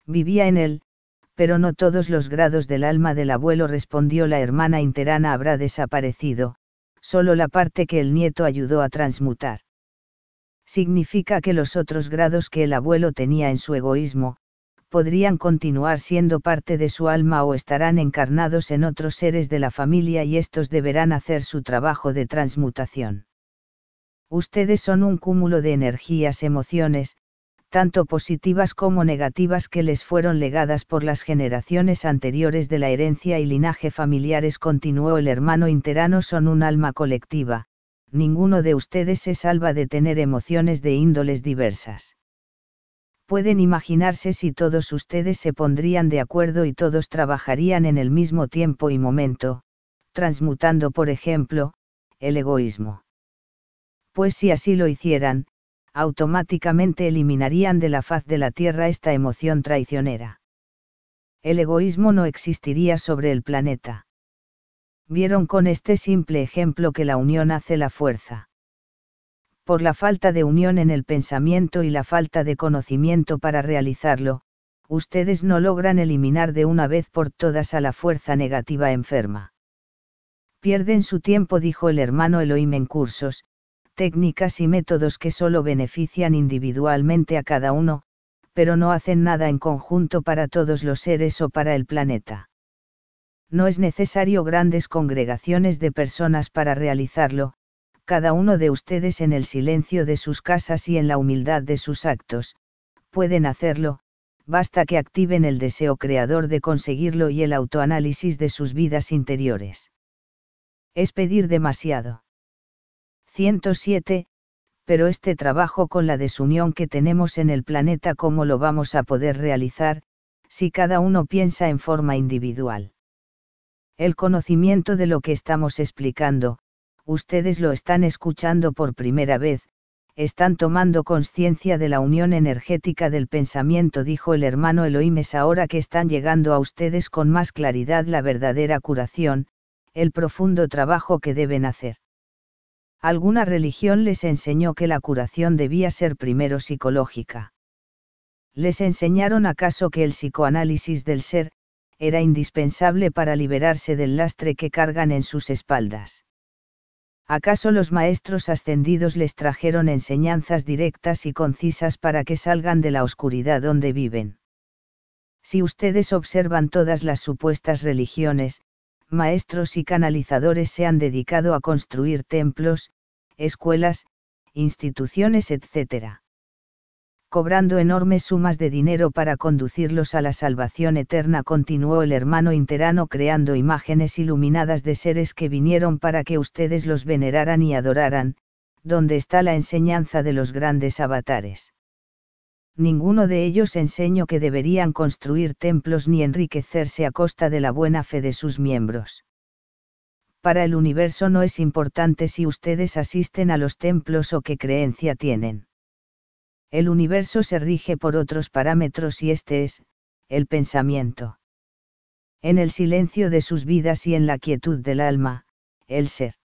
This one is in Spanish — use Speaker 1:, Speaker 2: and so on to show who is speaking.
Speaker 1: Vivía en él, pero no todos los grados del alma del abuelo, respondió la hermana interana, habrá desaparecido, solo la parte que el nieto ayudó a transmutar. Significa que los otros grados que el abuelo tenía en su egoísmo, podrían continuar siendo parte de su alma o estarán encarnados en otros seres de la familia y estos deberán hacer su trabajo de transmutación. Ustedes son un cúmulo de energías, emociones, tanto positivas como negativas, que les fueron legadas por las generaciones anteriores de la herencia y linaje familiares, continuó el hermano interano. Son un alma colectiva, ninguno de ustedes se salva de tener emociones de índoles diversas. Pueden imaginarse si todos ustedes se pondrían de acuerdo y todos trabajarían en el mismo tiempo y momento, transmutando, por ejemplo, el egoísmo. Pues si así lo hicieran, automáticamente eliminarían de la faz de la Tierra esta emoción traicionera. El egoísmo no existiría sobre el planeta. Vieron con este simple ejemplo que la unión hace la fuerza. Por la falta de unión en el pensamiento y la falta de conocimiento para realizarlo, ustedes no logran eliminar de una vez por todas a la fuerza negativa enferma. Pierden su tiempo, dijo el hermano Elohim, en cursos, técnicas y métodos que solo benefician individualmente a cada uno, pero no hacen nada en conjunto para todos los seres o para el planeta. No es necesario grandes congregaciones de personas para realizarlo. Cada uno de ustedes, en el silencio de sus casas y en la humildad de sus actos, pueden hacerlo, basta que activen el deseo creador de conseguirlo y el autoanálisis de sus vidas interiores. Es pedir demasiado. 107. Pero este trabajo con la desunión que tenemos en el planeta, ¿cómo lo vamos a poder realizar, si cada uno piensa en forma individual? El conocimiento de lo que estamos explicando, ustedes lo están escuchando por primera vez, están tomando conciencia de la unión energética del pensamiento, dijo el hermano Elohim. Es ahora que están llegando a ustedes con más claridad la verdadera curación, el profundo trabajo que deben hacer. Alguna religión les enseñó que la curación debía ser primero psicológica. ¿Les enseñaron acaso que el psicoanálisis del ser era indispensable para liberarse del lastre que cargan en sus espaldas? ¿Acaso los maestros ascendidos les trajeron enseñanzas directas y concisas para que salgan de la oscuridad donde viven? Si ustedes observan todas las supuestas religiones, maestros y canalizadores se han dedicado a construir templos, escuelas, instituciones, etc., cobrando enormes sumas de dinero para conducirlos a la salvación eterna, continuó el hermano interano, creando imágenes iluminadas de seres que vinieron para que ustedes los veneraran y adoraran. ¿Dónde está la enseñanza de los grandes avatares? Ninguno de ellos enseñó que deberían construir templos ni enriquecerse a costa de la buena fe de sus miembros. Para el universo no es importante si ustedes asisten a los templos o qué creencia tienen. El universo se rige por otros parámetros y este es, el pensamiento. En el silencio de sus vidas y en la quietud del alma, el ser.